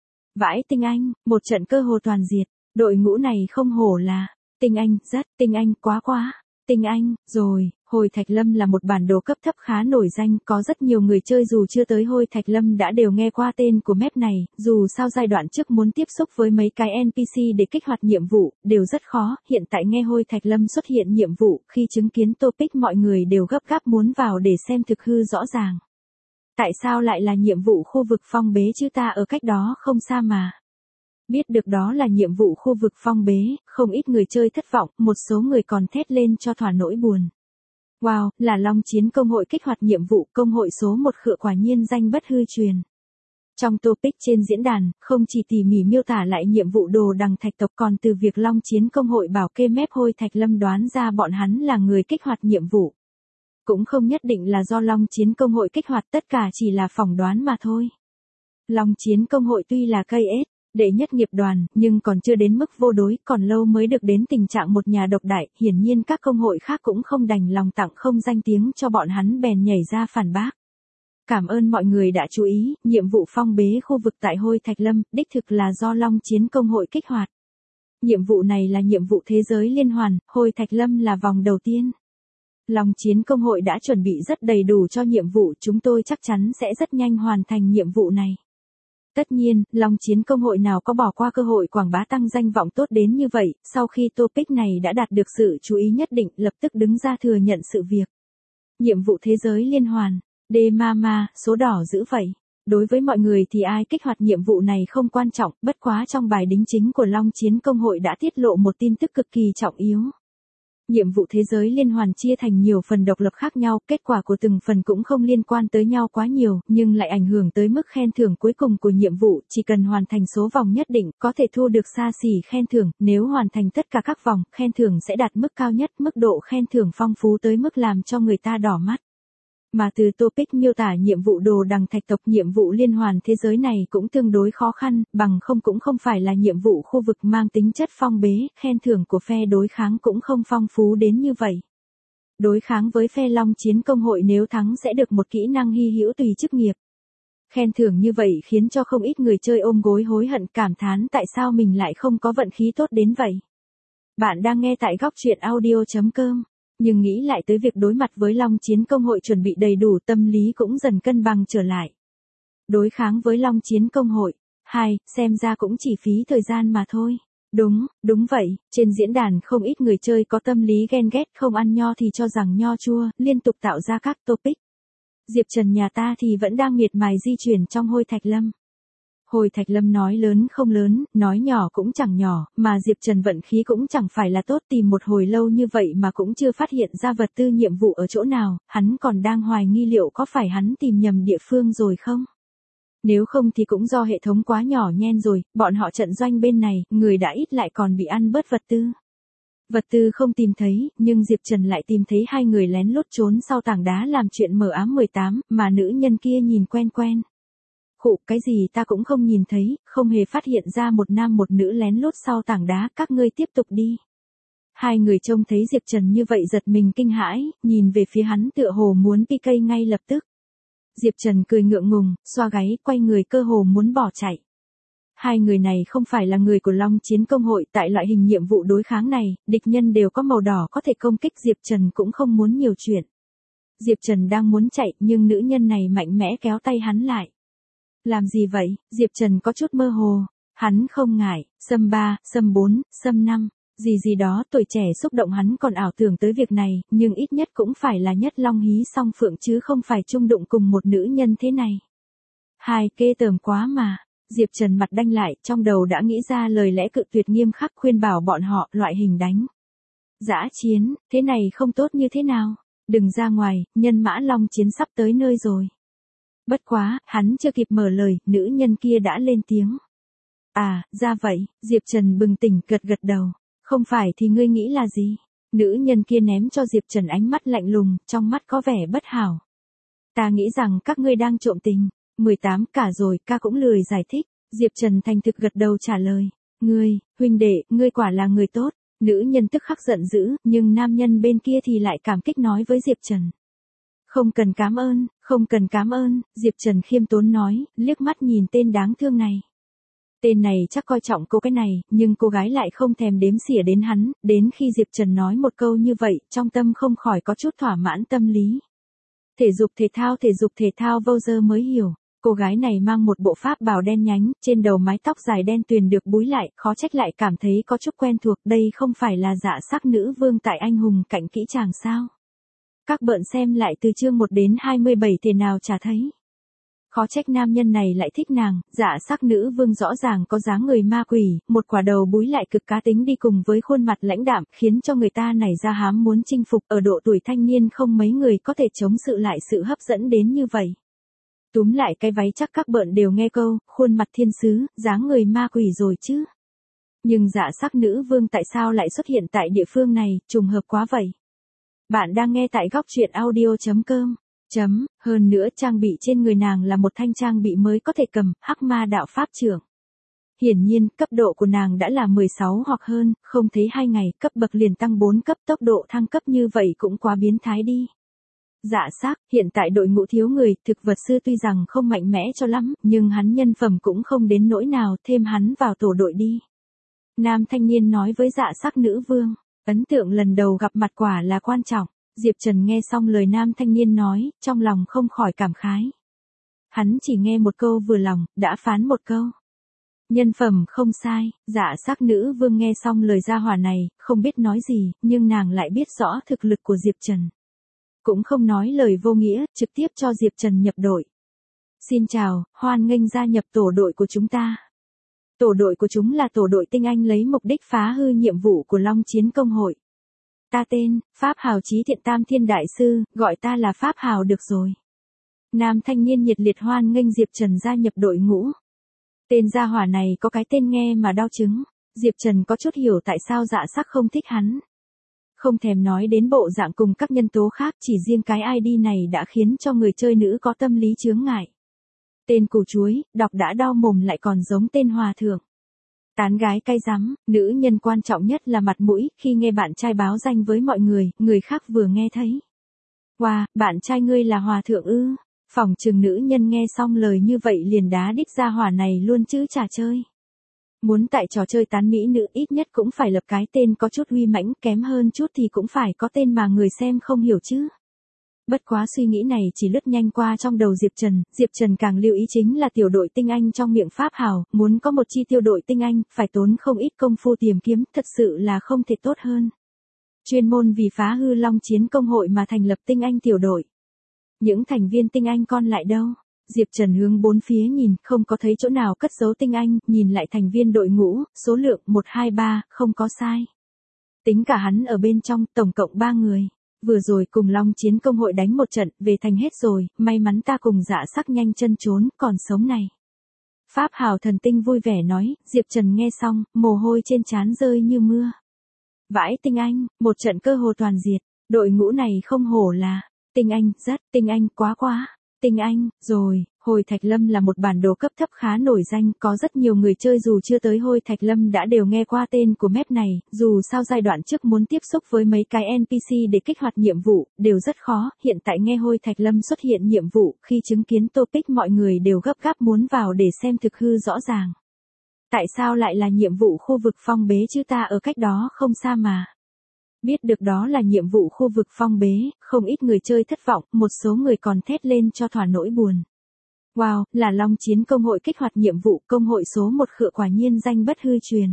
Vãi tinh anh, một trận cơ hồ toàn diệt, đội ngũ này không hổ là, tinh anh, rất, tinh anh, quá. Tinh anh, rồi, Hồi Thạch Lâm là một bản đồ cấp thấp khá nổi danh, có rất nhiều người chơi dù chưa tới Hồi Thạch Lâm đã đều nghe qua tên của map này, dù sao giai đoạn trước muốn tiếp xúc với mấy cái NPC để kích hoạt nhiệm vụ, đều rất khó, hiện tại nghe Hồi Thạch Lâm xuất hiện nhiệm vụ, khi chứng kiến topic mọi người đều gấp gáp muốn vào để xem thực hư rõ ràng. Tại sao lại là nhiệm vụ khu vực phong bế chứ, ta ở cách đó không xa mà. Biết được đó là nhiệm vụ khu vực phong bế, không ít người chơi thất vọng, một số người còn thét lên cho thỏa nỗi buồn. Wow, là Long Chiến Công hội kích hoạt nhiệm vụ, công hội số 1 khựa quả nhiên danh bất hư truyền. Trong topic trên diễn đàn, không chỉ tỉ mỉ miêu tả lại nhiệm vụ đồ đằng thạch tộc còn từ việc Long Chiến Công hội bảo kê mép Hồi Thạch Lâm đoán ra bọn hắn là người kích hoạt nhiệm vụ. Cũng không nhất định là do Long Chiến Công hội kích hoạt, tất cả chỉ là phỏng đoán mà thôi. Long Chiến Công hội tuy là cây ết, đệ nhất nghiệp đoàn, nhưng còn chưa đến mức vô đối, còn lâu mới được đến tình trạng một nhà độc đại, hiển nhiên các công hội khác cũng không đành lòng tặng không danh tiếng cho bọn hắn bèn nhảy ra phản bác. Cảm ơn mọi người đã chú ý, nhiệm vụ phong bế khu vực tại Hồi Thạch Lâm, đích thực là do Long Chiến Công hội kích hoạt. Nhiệm vụ này là nhiệm vụ thế giới liên hoàn, Hồi Thạch Lâm là vòng đầu tiên. Long Chiến Công hội đã chuẩn bị rất đầy đủ cho nhiệm vụ, chúng tôi chắc chắn sẽ rất nhanh hoàn thành nhiệm vụ này. Tất nhiên, Long Chiến Công hội nào có bỏ qua cơ hội quảng bá tăng danh vọng tốt đến như vậy, sau khi topic này đã đạt được sự chú ý nhất định, lập tức đứng ra thừa nhận sự việc. Nhiệm vụ thế giới liên hoàn, Mama, số đỏ giữ vậy. Đối với mọi người thì ai kích hoạt nhiệm vụ này không quan trọng, bất quá trong bài đính chính của Long Chiến Công hội đã tiết lộ một tin tức cực kỳ trọng yếu. Nhiệm vụ thế giới liên hoàn chia thành nhiều phần độc lập khác nhau, kết quả của từng phần cũng không liên quan tới nhau quá nhiều, nhưng lại ảnh hưởng tới mức khen thưởng cuối cùng của nhiệm vụ, chỉ cần hoàn thành số vòng nhất định, có thể thu được xa xỉ khen thưởng, nếu hoàn thành tất cả các vòng, khen thưởng sẽ đạt mức cao nhất, mức độ khen thưởng phong phú tới mức làm cho người ta đỏ mắt. Mà từ topic miêu tả nhiệm vụ đồ đằng thạch tộc, nhiệm vụ liên hoàn thế giới này cũng tương đối khó khăn, bằng không cũng không phải là nhiệm vụ khu vực mang tính chất phong bế, khen thưởng của phe đối kháng cũng không phong phú đến như vậy. Đối kháng với phe Long Chiến Công hội nếu thắng sẽ được một kỹ năng hy hữu tùy chức nghiệp. Khen thưởng như vậy khiến cho không ít người chơi ôm gối hối hận, cảm thán tại sao mình lại không có vận khí tốt đến vậy. Bạn đang nghe tại góc truyện audio.com. Nhưng nghĩ lại tới việc đối mặt với Long Chiến Công hội chuẩn bị đầy đủ, tâm lý cũng dần cân bằng trở lại. Đối kháng với Long Chiến Công hội, xem ra cũng chỉ phí thời gian mà thôi. Đúng vậy, trên diễn đàn không ít người chơi có tâm lý ghen ghét, không ăn nho thì cho rằng nho chua, liên tục tạo ra các topic. Diệp Trần nhà ta thì vẫn đang miệt mài di chuyển trong Hồi Thạch Lâm. Hồi Thạch Lâm nói lớn không lớn, nói nhỏ cũng chẳng nhỏ, mà Diệp Trần vận khí cũng chẳng phải là tốt, tìm một hồi lâu như vậy mà cũng chưa phát hiện ra vật tư nhiệm vụ ở chỗ nào, hắn còn đang hoài nghi liệu có phải hắn tìm nhầm địa phương rồi không? Nếu không thì cũng do hệ thống quá nhỏ nhen rồi, bọn họ trận doanh bên này, người đã ít lại còn bị ăn bớt vật tư. Vật tư không tìm thấy, nhưng Diệp Trần lại tìm thấy hai người lén lút trốn sau tảng đá làm chuyện mờ ám 18, mà nữ nhân kia nhìn quen quen. Khụ, cái gì ta cũng không nhìn thấy, không hề phát hiện ra một nam một nữ lén lút sau tảng đá, các ngươi tiếp tục đi. Hai người trông thấy Diệp Trần như vậy giật mình kinh hãi, nhìn về phía hắn tựa hồ muốn PK ngay lập tức. Diệp Trần cười ngượng ngùng, xoa gáy, quay người cơ hồ muốn bỏ chạy. Hai người này không phải là người của Long Chiến Công hội, tại loại hình nhiệm vụ đối kháng này, địch nhân đều có màu đỏ có thể công kích, Diệp Trần cũng không muốn nhiều chuyện. Diệp Trần đang muốn chạy, nhưng nữ nhân này mạnh mẽ kéo tay hắn lại. Làm gì vậy? Diệp Trần có chút mơ hồ. Hắn không ngại, xâm 3, xâm 4, xâm 5, gì đó, tuổi trẻ xúc động hắn còn ảo tưởng tới việc này, nhưng ít nhất cũng phải là nhất long hí song phượng chứ không phải chung đụng cùng một nữ nhân thế này. Hai, kê tởm quá mà. Diệp Trần mặt đanh lại, trong đầu đã nghĩ ra lời lẽ cự tuyệt nghiêm khắc khuyên bảo bọn họ, loại hình đánh dã chiến, thế này không tốt như thế nào? Đừng ra ngoài, nhân mã Long Chiến sắp tới nơi rồi. Bất quá, hắn chưa kịp mở lời, nữ nhân kia đã lên tiếng. À, ra vậy, Diệp Trần bừng tỉnh gật gật đầu. Không phải thì ngươi nghĩ là gì? Nữ nhân kia ném cho Diệp Trần ánh mắt lạnh lùng, trong mắt có vẻ bất hảo. Ta nghĩ rằng các ngươi đang trộm tình. 18 cả rồi, ca cũng lười giải thích. Diệp Trần thành thực gật đầu trả lời. Ngươi, huynh đệ, ngươi quả là người tốt. Nữ nhân tức khắc giận dữ, nhưng nam nhân bên kia thì lại cảm kích nói với Diệp Trần. Không cần cảm ơn, không cần cảm ơn, Diệp Trần khiêm tốn nói, liếc mắt nhìn tên đáng thương này. Tên này chắc coi trọng cô cái này, nhưng cô gái lại không thèm đếm xỉa đến hắn, đến khi Diệp Trần nói một câu như vậy, trong tâm không khỏi có chút thỏa mãn tâm lý. Thể dục thể thao vô giờ mới hiểu. Cô gái này mang một bộ pháp bào đen nhánh, trên đầu mái tóc dài đen tuyền được búi lại, khó trách lại cảm thấy có chút quen thuộc, đây không phải là Dạ Sắc Nữ Vương tại Anh Hùng Cạnh Kỹ Chàng sao? Các bạn xem lại từ chương 1 đến 27 thế nào chả thấy. Khó trách nam nhân này lại thích nàng, Dạ Sắc Nữ Vương rõ ràng có dáng người ma quỷ, một quả đầu búi lại cực cá tính đi cùng với khuôn mặt lãnh đạm, khiến cho người ta nảy ra hám muốn chinh phục, ở độ tuổi thanh niên không mấy người có thể chống sự lại sự hấp dẫn đến như vậy. Túm lại cái váy chắc các bạn đều nghe câu, khuôn mặt thiên sứ, dáng người ma quỷ rồi chứ. Nhưng Dạ Sắc Nữ Vương tại sao lại xuất hiện tại địa phương này, trùng hợp quá vậy. Bạn đang nghe tại góc truyện audio.com. Hơn nữa trang bị trên người nàng là một thanh trang bị mới có thể cầm, Hắc Ma Đạo Pháp Trưởng. Hiển nhiên, cấp độ của nàng đã là 16 hoặc hơn, không thấy 2 ngày, cấp bậc liền tăng 4 cấp, tốc độ thăng cấp như vậy cũng quá biến thái đi. Dạ Sắc, hiện tại đội ngũ thiếu người, thực vật sư tuy rằng không mạnh mẽ cho lắm, nhưng hắn nhân phẩm cũng không đến nỗi nào, thêm hắn vào tổ đội đi. Nam thanh niên nói với Dạ Sắc Nữ Vương, ấn tượng lần đầu gặp mặt quả là quan trọng. Diệp Trần nghe xong lời nam thanh niên nói, trong lòng không khỏi cảm khái. Hắn chỉ nghe một câu vừa lòng, đã phán một câu. Nhân phẩm không sai, Dạ Sắc Nữ Vương nghe xong lời gia hỏa này, không biết nói gì, nhưng nàng lại biết rõ thực lực của Diệp Trần. Cũng không nói lời vô nghĩa, trực tiếp cho Diệp Trần nhập đội. Xin chào, hoan nghênh gia nhập tổ đội của chúng ta. Tổ đội của chúng là tổ đội tinh anh lấy mục đích phá hư nhiệm vụ của Long Chiến Công hội. Ta tên, Pháp Hào Chí Thiện Tam Thiên Đại Sư, gọi ta là Pháp Hào được rồi. Nam thanh niên nhiệt liệt hoan nghênh Diệp Trần gia nhập đội ngũ. Tên gia hỏa này có cái tên nghe mà đau chứng. Diệp Trần có chút hiểu tại sao Dạ Sắc không thích hắn. Không thèm nói đến bộ dạng cùng các nhân tố khác, chỉ riêng cái ID này đã khiến cho người chơi nữ có tâm lý chướng ngại. Tên củ chuối, đọc đã đau mồm lại còn giống tên hòa thượng. Tán gái cay rắm, nữ nhân quan trọng nhất là mặt mũi, khi nghe bạn trai báo danh với mọi người, người khác vừa nghe thấy. Wow, bạn trai ngươi là hòa thượng ư? Phỏng chừng nữ nhân nghe xong lời như vậy liền đá đít ra hỏa này luôn chứ chả chơi. Muốn tại trò chơi tán mỹ nữ ít nhất cũng phải lập cái tên có chút uy mãnh, kém hơn chút thì cũng phải có tên mà người xem không hiểu chứ. Bất quá suy nghĩ này chỉ lướt nhanh qua trong đầu Diệp Trần càng lưu ý chính là tiểu đội tinh anh trong miệng Pháp Hào, muốn có một chi tiêu đội tinh anh, phải tốn không ít công phu tìm kiếm, thật sự là không thể tốt hơn. Chuyên môn vì phá hư Long Chiến Công hội mà thành lập tinh anh tiểu đội. Những thành viên tinh anh còn lại đâu? Diệp Trần hướng bốn phía nhìn, không có thấy chỗ nào cất giấu tinh anh, nhìn lại thành viên đội ngũ, số lượng 1, 2, 3, không có sai. Tính cả hắn ở bên trong, tổng cộng 3 người. Vừa rồi cùng Long Chiến Công hội đánh một trận, về thành hết rồi, may mắn ta cùng Dạ Sắc nhanh chân trốn, còn sống này. Pháp Hào thần tinh vui vẻ nói, Diệp Trần nghe xong, mồ hôi trên trán rơi như mưa. Vãi tinh anh, một trận cơ hồ toàn diệt, đội ngũ này không hổ là tinh anh, rất tinh anh, quá quá. Tinh anh, rồi, Hồi Thạch Lâm là một bản đồ cấp thấp khá nổi danh, có rất nhiều người chơi dù chưa tới Hồi Thạch Lâm đã đều nghe qua tên của map này, dù sao giai đoạn trước muốn tiếp xúc với mấy cái NPC để kích hoạt nhiệm vụ, đều rất khó, hiện tại nghe Hồi Thạch Lâm xuất hiện nhiệm vụ, khi chứng kiến topic mọi người đều gấp gáp muốn vào để xem thực hư rõ ràng. Tại sao lại là nhiệm vụ khu vực phong bế chứ ta ở cách đó không xa mà. Biết được đó là nhiệm vụ khu vực phong bế, không ít người chơi thất vọng, một số người còn thét lên cho thỏa nỗi buồn. Wow, là Long Chiến công hội kích hoạt nhiệm vụ, công hội số 1 khựa quả nhiên danh bất hư truyền.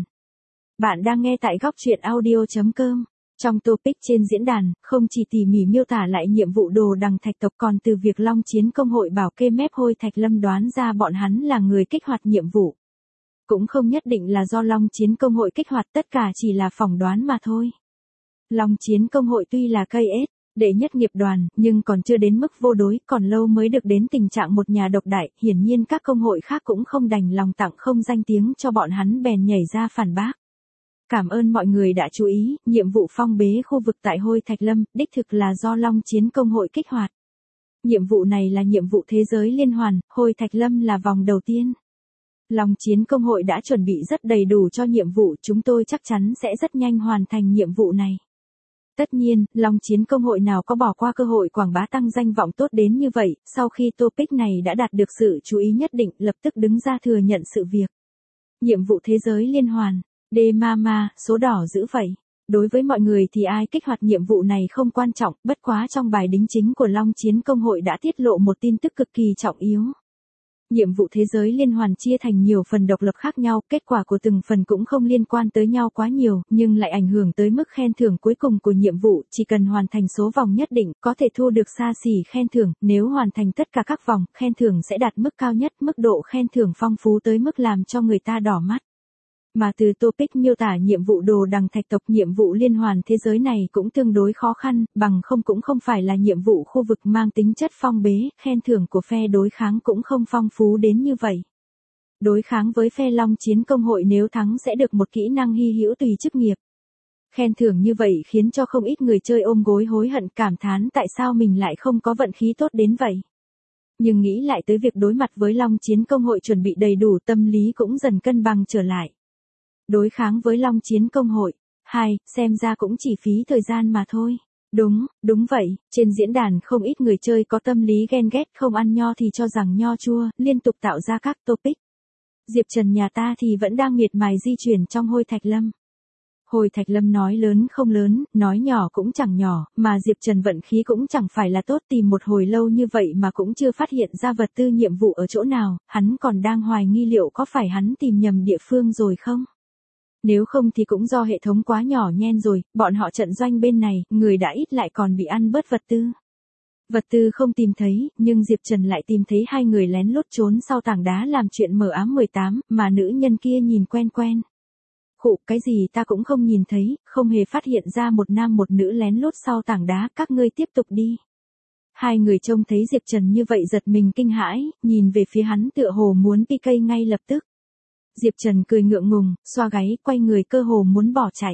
Bạn đang nghe tại góc truyện audio.com. Trong topic trên diễn đàn, không chỉ tỉ mỉ miêu tả lại nhiệm vụ đồ đằng thạch tộc còn từ việc Long Chiến công hội bảo kê mép Hồi Thạch Lâm đoán ra bọn hắn là người kích hoạt nhiệm vụ. Cũng không nhất định là do Long Chiến công hội kích hoạt, tất cả chỉ là phỏng đoán mà thôi. Long Chiến công hội tuy là cây ết, đệ nhất nghiệp đoàn, nhưng còn chưa đến mức vô đối, còn lâu mới được đến tình trạng một nhà độc đại, hiển nhiên các công hội khác cũng không đành lòng tặng không danh tiếng cho bọn hắn bèn nhảy ra phản bác. Cảm ơn mọi người đã chú ý, nhiệm vụ phong bế khu vực tại Hồi Thạch Lâm, đích thực là do Long Chiến công hội kích hoạt. Nhiệm vụ này là nhiệm vụ thế giới liên hoàn, Hồi Thạch Lâm là vòng đầu tiên. Long Chiến công hội đã chuẩn bị rất đầy đủ cho nhiệm vụ, chúng tôi chắc chắn sẽ rất nhanh hoàn thành nhiệm vụ này. Tất nhiên, Long Chiến công hội nào có bỏ qua cơ hội quảng bá tăng danh vọng tốt đến như vậy, sau khi topic này đã đạt được sự chú ý nhất định, lập tức đứng ra thừa nhận sự việc. Nhiệm vụ thế giới liên hoàn, Mama, số đỏ giữ vậy. Đối với mọi người thì ai kích hoạt nhiệm vụ này không quan trọng, bất quá trong bài đính chính của Long Chiến công hội đã tiết lộ một tin tức cực kỳ trọng yếu. Nhiệm vụ thế giới liên hoàn chia thành nhiều phần độc lập khác nhau, kết quả của từng phần cũng không liên quan tới nhau quá nhiều, nhưng lại ảnh hưởng tới mức khen thưởng cuối cùng của nhiệm vụ, chỉ cần hoàn thành số vòng nhất định, có thể thu được xa xỉ khen thưởng, nếu hoàn thành tất cả các vòng, khen thưởng sẽ đạt mức cao nhất, mức độ khen thưởng phong phú tới mức làm cho người ta đỏ mắt. Mà từ topic miêu tả nhiệm vụ đồ đằng thạch tộc, nhiệm vụ liên hoàn thế giới này cũng tương đối khó khăn, bằng không cũng không phải là nhiệm vụ khu vực mang tính chất phong bế, khen thưởng của phe đối kháng cũng không phong phú đến như vậy. Đối kháng với phe Long Chiến công hội nếu thắng sẽ được một kỹ năng hy hữu tùy chức nghiệp. Khen thưởng như vậy khiến cho không ít người chơi ôm gối hối hận, cảm thán tại sao mình lại không có vận khí tốt đến vậy. Nhưng nghĩ lại tới việc đối mặt với Long Chiến công hội chuẩn bị đầy đủ, tâm lý cũng dần cân bằng trở lại. Đối kháng với Long Chiến công hội. Xem ra cũng chỉ phí thời gian mà thôi. Đúng vậy, trên diễn đàn không ít người chơi có tâm lý ghen ghét, không ăn nho thì cho rằng nho chua, liên tục tạo ra các topic. Diệp Trần nhà ta thì vẫn đang miệt mài di chuyển trong Hồi Thạch Lâm. Hồi Thạch Lâm nói lớn không lớn, nói nhỏ cũng chẳng nhỏ, mà Diệp Trần vận khí cũng chẳng phải là tốt, tìm một hồi lâu như vậy mà cũng chưa phát hiện ra vật tư nhiệm vụ ở chỗ nào, hắn còn đang hoài nghi liệu có phải hắn tìm nhầm địa phương rồi không? Nếu không thì cũng do hệ thống quá nhỏ nhen rồi, bọn họ trận doanh bên này, người đã ít lại còn bị ăn bớt vật tư. Vật tư không tìm thấy, nhưng Diệp Trần lại tìm thấy hai người lén lút trốn sau tảng đá làm chuyện mờ ám 18, mà nữ nhân kia nhìn quen quen. Khụ, cái gì ta cũng không nhìn thấy, không hề phát hiện ra một nam một nữ lén lút sau tảng đá, các ngươi tiếp tục đi. Hai người trông thấy Diệp Trần như vậy giật mình kinh hãi, nhìn về phía hắn tựa hồ muốn PK ngay lập tức. Diệp Trần cười ngượng ngùng, xoa gáy, quay người cơ hồ muốn bỏ chạy.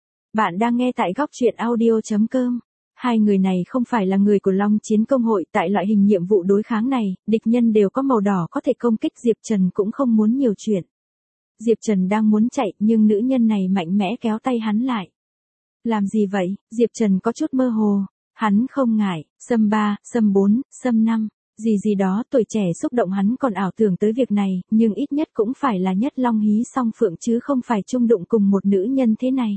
Bạn đang nghe tại góc truyện audio.com. Hai người này không phải là người của Long Chiến công hội, tại loại hình nhiệm vụ đối kháng này, địch nhân đều có màu đỏ có thể công kích, Diệp Trần cũng không muốn nhiều chuyện. Diệp Trần đang muốn chạy, nhưng nữ nhân này mạnh mẽ kéo tay hắn lại. Làm gì vậy? Diệp Trần có chút mơ hồ. Hắn không ngại, xâm 3, xâm 4, xâm 5. Gì đó, tuổi trẻ xúc động, hắn còn ảo tưởng tới việc này, nhưng ít nhất cũng phải là nhất long hí song phượng chứ không phải chung đụng cùng một nữ nhân thế này.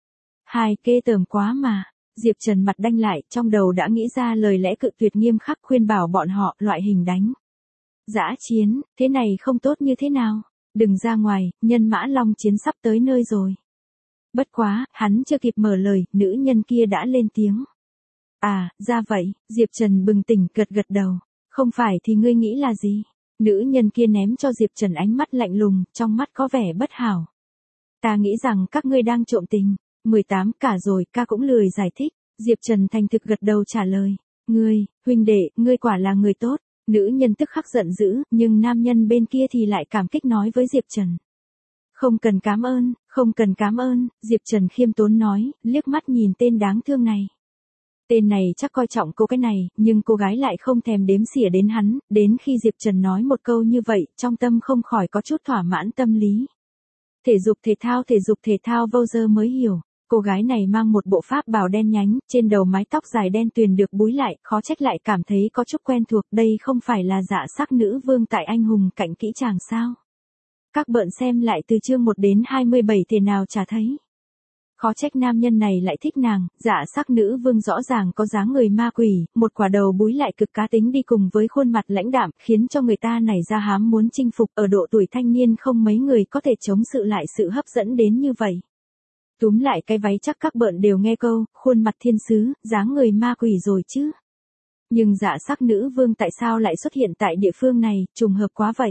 Ghê tởm quá mà. Diệp Trần mặt đanh lại, trong đầu đã nghĩ ra lời lẽ cự tuyệt nghiêm khắc khuyên bảo bọn họ, loại hình đánh dã chiến, thế này không tốt như thế nào. Đừng ra ngoài, nhân mã Long Chiến sắp tới nơi rồi. Bất quá, hắn chưa kịp mở lời, nữ nhân kia đã lên tiếng. À, ra vậy, Diệp Trần bừng tỉnh gật gật đầu. Không phải thì ngươi nghĩ là gì? Nữ nhân kia ném cho Diệp Trần ánh mắt lạnh lùng, trong mắt có vẻ bất hảo. Ta nghĩ rằng các ngươi đang trộm tình. 18 cả rồi, ca cũng lười giải thích. Diệp Trần thành thực gật đầu trả lời. Ngươi, huynh đệ, ngươi quả là người tốt. Nữ nhân tức khắc giận dữ, nhưng nam nhân bên kia thì lại cảm kích nói với Diệp Trần. Không cần cảm ơn, không cần cảm ơn, Diệp Trần khiêm tốn nói, liếc mắt nhìn tên đáng thương này. Tên này chắc coi trọng cô cái này, nhưng cô gái lại không thèm đếm xỉa đến hắn, đến khi Diệp Trần nói một câu như vậy, trong tâm không khỏi có chút thỏa mãn tâm lý. Thể dục thể thao vô giờ mới hiểu. Cô gái này mang một bộ pháp bào đen nhánh, trên đầu mái tóc dài đen tuyền được búi lại, khó trách lại cảm thấy có chút quen thuộc, đây không phải là Dạ Sắc nữ vương tại Anh hùng cạnh kỹ chàng sao? Các bạn xem lại từ chương 1 đến 27 thế nào chả thấy. Khó trách nam nhân này lại thích nàng, Dạ Sắc nữ vương rõ ràng có dáng người ma quỷ, một quả đầu búi lại cực cá tính đi cùng với khuôn mặt lãnh đạm, khiến cho người ta nảy ra hám muốn chinh phục, ở độ tuổi thanh niên không mấy người có thể chống sự lại sự hấp dẫn đến như vậy. Túm lại cái váy chắc các bạn đều nghe câu, khuôn mặt thiên sứ, dáng người ma quỷ rồi chứ. Nhưng Dạ Sắc nữ vương tại sao lại xuất hiện tại địa phương này, trùng hợp quá vậy.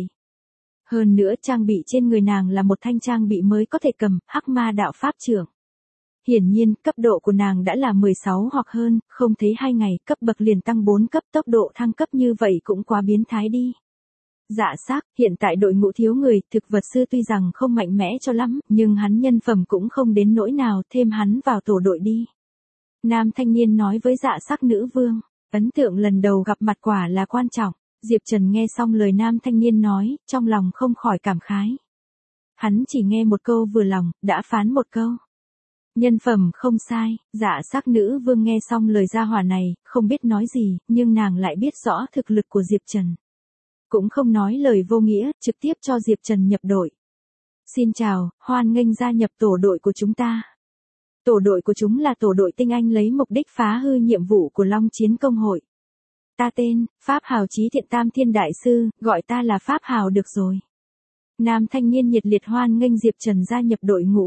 Hơn nữa trang bị trên người nàng là một thanh trang bị mới có thể cầm, Hắc Ma đạo pháp trưởng. Hiển nhiên, cấp độ của nàng đã là 16 hoặc hơn, không thấy 2 ngày, cấp bậc liền tăng 4 cấp, tốc độ thăng cấp như vậy cũng quá biến thái đi. Dạ Sắc, hiện tại đội ngũ thiếu người, thực vật sư tuy rằng không mạnh mẽ cho lắm, nhưng hắn nhân phẩm cũng không đến nỗi nào, thêm hắn vào tổ đội đi. Nam thanh niên nói với Dạ Sắc nữ vương, ấn tượng lần đầu gặp mặt quả là quan trọng. Diệp Trần nghe xong lời nam thanh niên nói, trong lòng không khỏi cảm khái. Hắn chỉ nghe một câu vừa lòng, đã phán một câu. Nhân phẩm không sai, Dạ Sắc nữ vương nghe xong lời gia hỏa này, không biết nói gì, nhưng nàng lại biết rõ thực lực của Diệp Trần. Cũng không nói lời vô nghĩa, trực tiếp cho Diệp Trần nhập đội. Xin chào, hoan nghênh gia nhập tổ đội của chúng ta. Tổ đội của chúng là tổ đội tinh anh lấy mục đích phá hư nhiệm vụ của Long Chiến Công hội. Ta tên, Pháp Hào Chí Thiện Tam Thiên Đại Sư, gọi ta là Pháp Hào được rồi. Nam thanh niên nhiệt liệt hoan nghênh Diệp Trần gia nhập đội ngũ.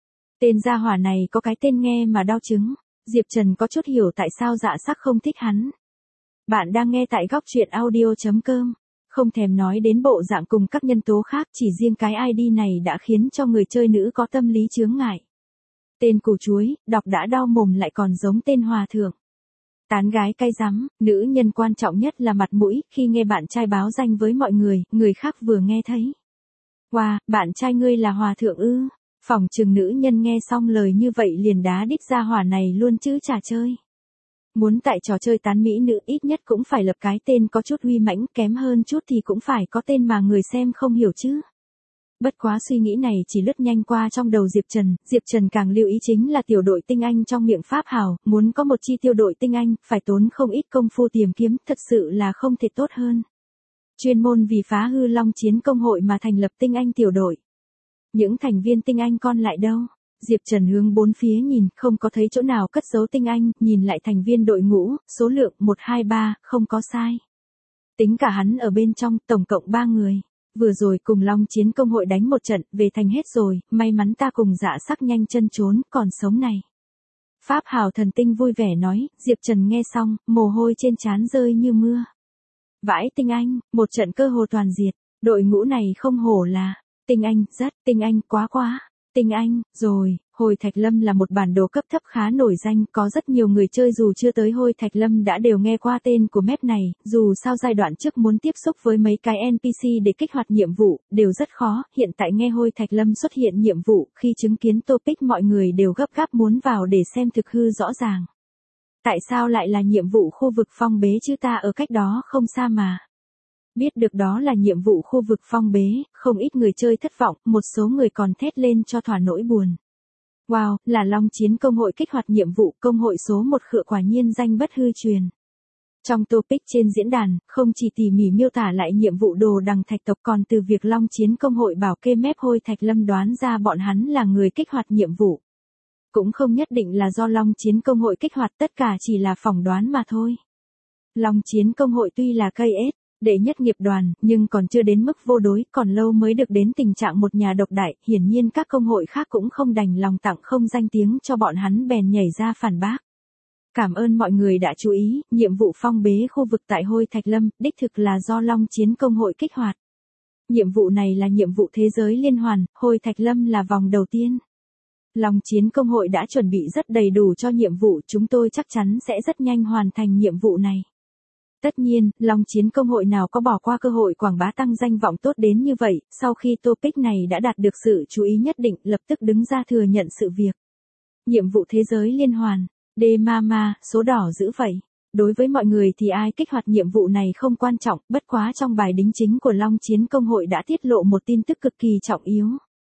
Tên gia hỏa này có cái tên nghe mà đau chứng. Diệp Trần có chút hiểu tại sao Dạ Sắc không thích hắn. Bạn đang nghe tại góc truyện audio.com. Không thèm nói đến bộ dạng cùng các nhân tố khác, chỉ riêng cái ID này đã khiến cho người chơi nữ có tâm lý chướng ngại. Tên củ chuối, đọc đã đau mồm lại còn giống tên hòa thượng. Tán gái cay rắm, nữ nhân quan trọng nhất là mặt mũi, khi nghe bạn trai báo danh với mọi người, người khác vừa nghe thấy. Wow, bạn trai ngươi là hòa thượng ư? Phỏng chừng nữ nhân nghe xong lời như vậy liền đá đít ra hỏa này luôn chứ chả chơi. Muốn tại trò chơi tán mỹ nữ ít nhất cũng phải lập cái tên có chút uy mãnh, kém hơn chút thì cũng phải có tên mà người xem không hiểu chứ. Bất quá suy nghĩ này chỉ lướt nhanh qua trong đầu Diệp Trần càng lưu ý chính là tiểu đội tinh anh trong miệng Pháp Hào, muốn có một chi tiêu đội tinh anh, phải tốn không ít công phu tìm kiếm, thật sự là không thể tốt hơn. Chuyên môn vì phá hư Long Chiến Công hội mà thành lập tinh anh tiểu đội. Những thành viên tinh anh còn lại đâu? Diệp Trần hướng bốn phía nhìn, không có thấy chỗ nào cất giấu tinh anh, nhìn lại thành viên đội ngũ, số lượng 1, 2, 3, không có sai. Tính cả hắn ở bên trong, tổng cộng 3 người. Vừa rồi cùng Long Chiến Công hội đánh một trận, về thành hết rồi, may mắn ta cùng Dạ Sắc nhanh chân trốn, còn sống này. Pháp Hào thần tinh vui vẻ nói, Diệp Trần nghe xong, mồ hôi trên trán rơi như mưa. Vãi tinh anh, một trận cơ hồ toàn diệt, đội ngũ này không hổ là, tinh anh, rất, tinh anh quá quá. Tinh anh, rồi, Hồi Thạch Lâm là một bản đồ cấp thấp khá nổi danh, có rất nhiều người chơi dù chưa tới Hồi Thạch Lâm đã đều nghe qua tên của map này, dù sao giai đoạn trước muốn tiếp xúc với mấy cái NPC để kích hoạt nhiệm vụ, đều rất khó, hiện tại nghe Hồi Thạch Lâm xuất hiện nhiệm vụ, khi chứng kiến topic mọi người đều gấp gáp muốn vào để xem thực hư rõ ràng. Tại sao lại là nhiệm vụ khu vực phong bế chứ ta ở cách đó không xa mà. Biết được đó là nhiệm vụ khu vực phong bế, không ít người chơi thất vọng, một số người còn thét lên cho thỏa nỗi buồn. Wow, là Long Chiến Công hội kích hoạt nhiệm vụ, công hội số 1 khựa quả nhiên danh bất hư truyền. Trong topic trên diễn đàn, không chỉ tỉ mỉ miêu tả lại nhiệm vụ đồ đằng thạch tộc còn từ việc Long Chiến Công hội bảo kê mép Hồi Thạch Lâm đoán ra bọn hắn là người kích hoạt nhiệm vụ. Cũng không nhất định là do Long Chiến Công hội kích hoạt, tất cả chỉ là phỏng đoán mà thôi. Long Chiến Công hội tuy là cây ết, đệ nhất nghiệp đoàn, nhưng còn chưa đến mức vô đối, còn lâu mới được đến tình trạng một nhà độc đại, hiển nhiên các công hội khác cũng không đành lòng tặng không danh tiếng cho bọn hắn bèn nhảy ra phản bác. Cảm ơn mọi người đã chú ý, nhiệm vụ phong bế khu vực tại Hồi Thạch Lâm, đích thực là do Long Chiến Công hội kích hoạt. Nhiệm vụ này là nhiệm vụ thế giới liên hoàn, Hồi Thạch Lâm là vòng đầu tiên. Long Chiến Công hội đã chuẩn bị rất đầy đủ cho nhiệm vụ, chúng tôi chắc chắn sẽ rất nhanh hoàn thành nhiệm vụ này. Tất nhiên, Long Chiến Công hội nào có bỏ qua cơ hội quảng bá tăng danh vọng tốt đến như vậy, sau khi topic này đã đạt được sự chú ý nhất định, lập tức đứng ra thừa nhận sự việc. Nhiệm vụ thế giới liên hoàn, Mama, số đỏ giữ vậy. Đối với mọi người thì ai kích hoạt nhiệm vụ này không quan trọng, bất quá trong bài đính chính của Long Chiến Công hội đã tiết lộ một tin tức cực kỳ trọng yếu.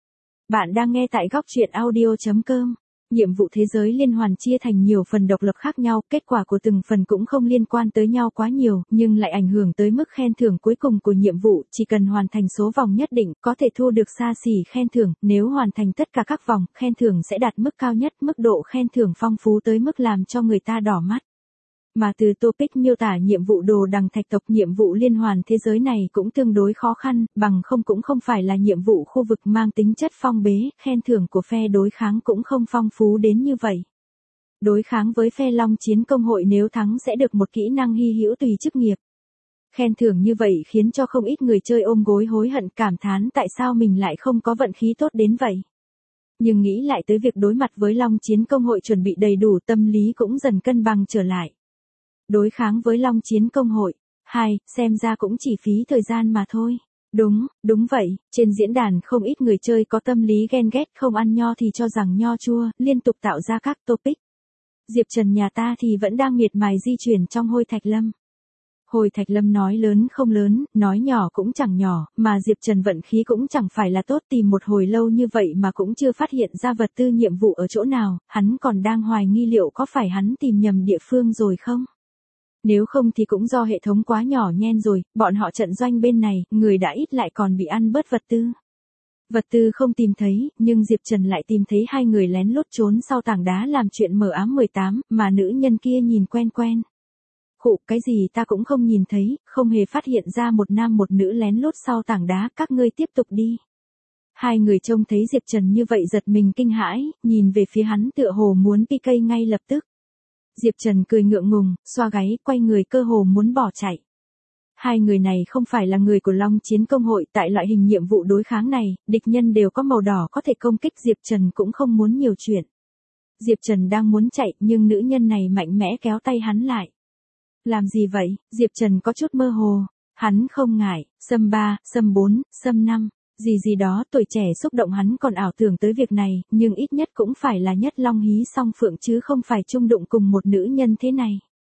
Bạn đang nghe tại góc truyện audio.com. Nhiệm vụ thế giới liên hoàn chia thành nhiều phần độc lập khác nhau, kết quả của từng phần cũng không liên quan tới nhau quá nhiều, nhưng lại ảnh hưởng tới mức khen thưởng cuối cùng của nhiệm vụ, chỉ cần hoàn thành số vòng nhất định, có thể thu được xa xỉ khen thưởng, nếu hoàn thành tất cả các vòng, khen thưởng sẽ đạt mức cao nhất, mức độ khen thưởng phong phú tới mức làm cho người ta đỏ mắt. Mà từ topic miêu tả nhiệm vụ đồ đằng thạch tộc, nhiệm vụ liên hoàn thế giới này cũng tương đối khó khăn, bằng không cũng không phải là nhiệm vụ khu vực mang tính chất phong bế, khen thưởng của phe đối kháng cũng không phong phú đến như vậy. Đối kháng với phe Long Chiến Công hội nếu thắng sẽ được một kỹ năng hy hữu tùy chức nghiệp. Khen thưởng như vậy khiến cho không ít người chơi ôm gối hối hận, cảm thán tại sao mình lại không có vận khí tốt đến vậy. Nhưng nghĩ lại tới việc đối mặt với Long Chiến Công hội chuẩn bị đầy đủ, tâm lý cũng dần cân bằng trở lại. Đối kháng với Long Chiến Công hội, xem ra cũng chỉ phí thời gian mà thôi. Đúng vậy, trên diễn đàn không ít người chơi có tâm lý ghen ghét, không ăn nho thì cho rằng nho chua, liên tục tạo ra các topic. Diệp Trần nhà ta thì vẫn đang miệt mài di chuyển trong Hôi Thạch Lâm. Hôi Thạch Lâm nói lớn không lớn, nói nhỏ cũng chẳng nhỏ, mà Diệp Trần vận khí cũng chẳng phải là tốt, tìm một hồi lâu như vậy mà cũng chưa phát hiện ra vật tư nhiệm vụ ở chỗ nào, hắn còn đang hoài nghi liệu có phải hắn tìm nhầm địa phương rồi không? Nếu không thì cũng do hệ thống quá nhỏ nhen rồi, bọn họ trận doanh bên này, người đã ít lại còn bị ăn bớt vật tư. Vật tư không tìm thấy, nhưng Diệp Trần lại tìm thấy hai người lén lút trốn sau tảng đá làm chuyện mờ ám 18, mà nữ nhân kia nhìn quen quen. Khụ, cái gì ta cũng không nhìn thấy, không hề phát hiện ra một nam một nữ lén lút sau tảng đá, các ngươi tiếp tục đi. Hai người trông thấy Diệp Trần như vậy giật mình kinh hãi, nhìn về phía hắn tựa hồ muốn PK ngay lập tức. Diệp Trần cười ngượng ngùng, xoa gáy, quay người cơ hồ muốn bỏ chạy. Hai người này không phải là người của Long Chiến Công hội, tại loại hình nhiệm vụ đối kháng này, địch nhân đều có màu đỏ có thể công kích, Diệp Trần cũng không muốn nhiều chuyện. Diệp Trần đang muốn chạy, nhưng nữ nhân này mạnh mẽ kéo tay hắn lại. Làm gì vậy? Diệp Trần có chút mơ hồ. Hắn không ngại, xâm 3, xâm 4, xâm 5. Gì đó, tuổi trẻ xúc động hắn còn ảo tưởng tới việc này, nhưng ít nhất cũng phải là nhất long hí song phượng chứ không phải chung đụng cùng một nữ nhân thế này.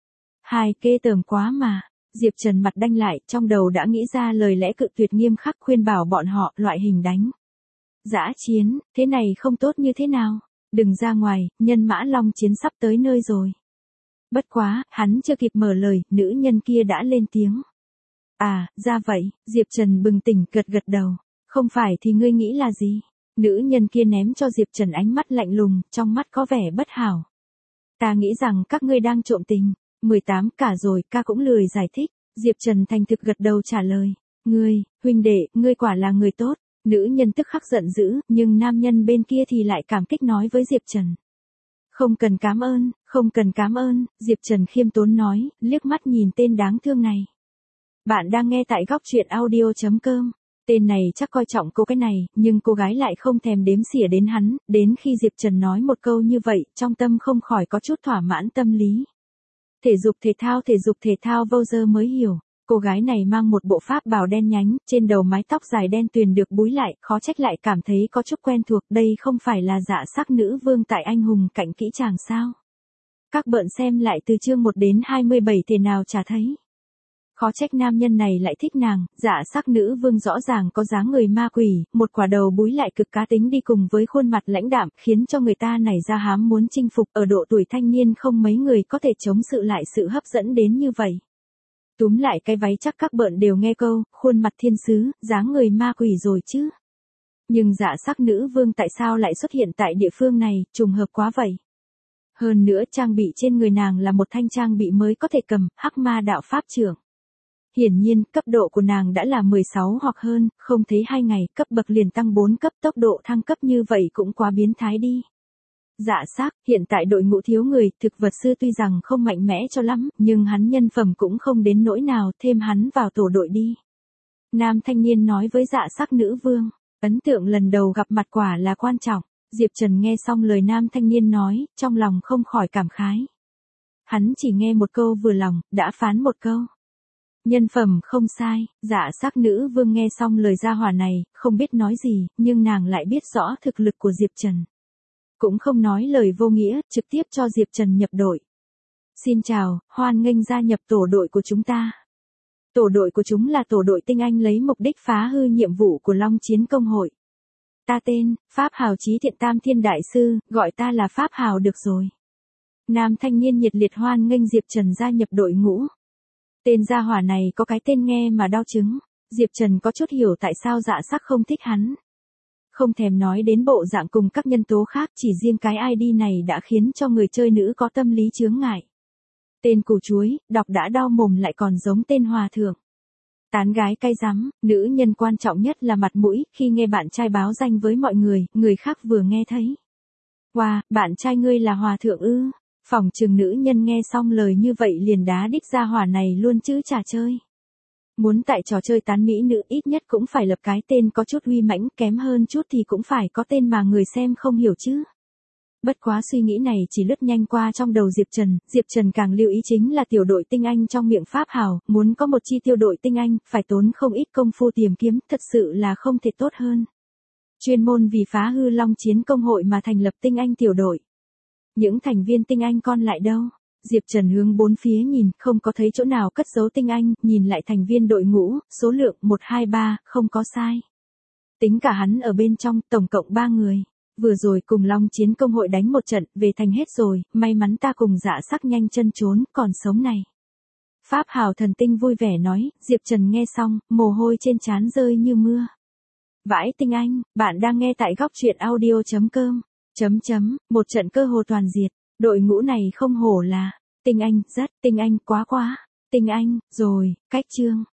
Kê tởm quá mà. Diệp Trần mặt đanh lại, trong đầu đã nghĩ ra lời lẽ cự tuyệt nghiêm khắc khuyên bảo bọn họ, loại hình đánh dã chiến, thế này không tốt như thế nào. Đừng ra ngoài, nhân mã Long Chiến sắp tới nơi rồi. Bất quá, hắn chưa kịp mở lời, nữ nhân kia đã lên tiếng. Ra vậy, Diệp Trần bừng tỉnh, gật đầu. Không phải thì ngươi nghĩ là gì? Nữ nhân kia ném cho Diệp Trần ánh mắt lạnh lùng, trong mắt có vẻ bất hảo. Ta nghĩ rằng các ngươi đang trộm tình. 18 cả rồi, ca cũng lười giải thích. Diệp Trần thành thực gật đầu trả lời. Huynh đệ, ngươi quả là người tốt. Nữ nhân tức khắc giận dữ, nhưng nam nhân bên kia thì lại cảm kích nói với Diệp Trần. Không cần cảm ơn, Diệp Trần khiêm tốn nói, liếc mắt nhìn tên đáng thương này. Bạn đang nghe tại góc truyện audio.com. Tên này chắc coi trọng cô cái này, nhưng cô gái lại không thèm đếm xỉa đến hắn, đến khi Diệp Trần nói một câu như vậy, trong tâm không khỏi có chút thỏa mãn tâm lý. Thể dục thể thao vô giờ mới hiểu. Cô gái này mang một bộ pháp bào đen nhánh, trên đầu mái tóc dài đen tuyền được búi lại, khó trách lại cảm thấy có chút quen thuộc, đây không phải là Dạ Sắc Nữ Vương tại Anh Hùng Cạnh Kỹ Chàng sao? Các bạn xem lại từ chương 1 đến 27 thế nào chả thấy. Khó trách nam nhân này lại thích nàng, Dạ Sắc Nữ Vương rõ ràng có dáng người ma quỷ, một quả đầu búi lại cực cá tính đi cùng với khuôn mặt lãnh đạm, khiến cho người ta nảy ra hám muốn chinh phục, ở độ tuổi thanh niên không mấy người có thể chống cự lại sự hấp dẫn đến như vậy. Túm lại cái váy chắc các bạn đều nghe câu, khuôn mặt thiên sứ, dáng người ma quỷ rồi chứ. Nhưng Dạ Sắc Nữ Vương tại sao lại xuất hiện tại địa phương này, trùng hợp quá vậy. Hơn nữa trang bị trên người nàng là một thanh trang bị mới có thể cầm, Hắc Ma Đạo Pháp Trưởng. Hiển nhiên, cấp độ của nàng đã là 16 hoặc hơn, không thấy 2 ngày, cấp bậc liền tăng 4 cấp, tốc độ thăng cấp như vậy cũng quá biến thái đi. Dạ Sắc, hiện tại đội ngũ thiếu người, thực vật sư tuy rằng không mạnh mẽ cho lắm, nhưng hắn nhân phẩm cũng không đến nỗi nào, thêm hắn vào tổ đội đi. Nam thanh niên nói với Dạ Sắc Nữ Vương, ấn tượng lần đầu gặp mặt quả là quan trọng. Diệp Trần nghe xong lời nam thanh niên nói, trong lòng không khỏi cảm khái. Hắn chỉ nghe một câu vừa lòng, đã phán một câu. Nhân phẩm không sai, Dạ Sắc nữ vương nghe xong lời gia hỏa này, không biết nói gì, nhưng nàng lại biết rõ thực lực của Diệp Trần. Cũng không nói lời vô nghĩa, trực tiếp cho Diệp Trần nhập đội. Xin chào, hoan nghênh gia nhập tổ đội của chúng ta. Tổ đội của chúng là tổ đội tinh anh lấy mục đích phá hư nhiệm vụ của Long Chiến Công hội. Ta tên, Pháp Hào Chí Thiện Tam Thiên Đại Sư, gọi ta là Pháp Hào được rồi. Nam thanh niên nhiệt liệt hoan nghênh Diệp Trần gia nhập đội ngũ. Tên gia hỏa này có cái tên nghe mà đau chứng. Diệp Trần có chút hiểu tại sao Dạ Sắc không thích hắn. Không thèm nói đến bộ dạng cùng các nhân tố khác, chỉ riêng cái ID này đã khiến cho người chơi nữ có tâm lý chướng ngại. Tên củ chuối, đọc đã đau mồm lại còn giống tên hòa thượng. Tán gái cay rắm, nữ nhân quan trọng nhất là mặt mũi, khi nghe bạn trai báo danh với mọi người, người khác vừa nghe thấy. Wow, bạn trai ngươi là hòa thượng ư? Phỏng chừng nữ nhân nghe xong lời như vậy liền đá đít ra hỏa này luôn chứ chả chơi. Muốn tại trò chơi tán mỹ nữ ít nhất cũng phải lập cái tên có chút uy mãnh, kém hơn chút thì cũng phải có tên mà người xem không hiểu chứ. Bất quá suy nghĩ này chỉ lướt nhanh qua trong đầu Diệp Trần càng lưu ý chính là tiểu đội tinh anh trong miệng Pháp Hào, muốn có một chi tiêu đội tinh anh, phải tốn không ít công phu tìm kiếm, thật sự là không thể tốt hơn. Chuyên môn vì phá hư Long Chiến Công hội mà thành lập tinh anh tiểu đội. Những thành viên tinh anh còn lại đâu? Diệp Trần hướng bốn phía nhìn, không có thấy chỗ nào cất giấu tinh anh, nhìn lại thành viên đội ngũ, số lượng 1, 2, 3, không có sai. Tính cả hắn ở bên trong, tổng cộng 3 người. Vừa rồi cùng Long Chiến Công hội đánh một trận, về thành hết rồi, may mắn ta cùng Dạ Sắc nhanh chân trốn, còn sống này. Pháp Hào thần tinh vui vẻ nói, Diệp Trần nghe xong, mồ hôi trên trán rơi như mưa. Vãi tinh anh, bạn đang nghe tại góc truyện audio.com. Một trận cơ hồ toàn diệt, đội ngũ này không hổ là tinh anh, rất tinh anh quá, tinh anh, rồi, cách chương.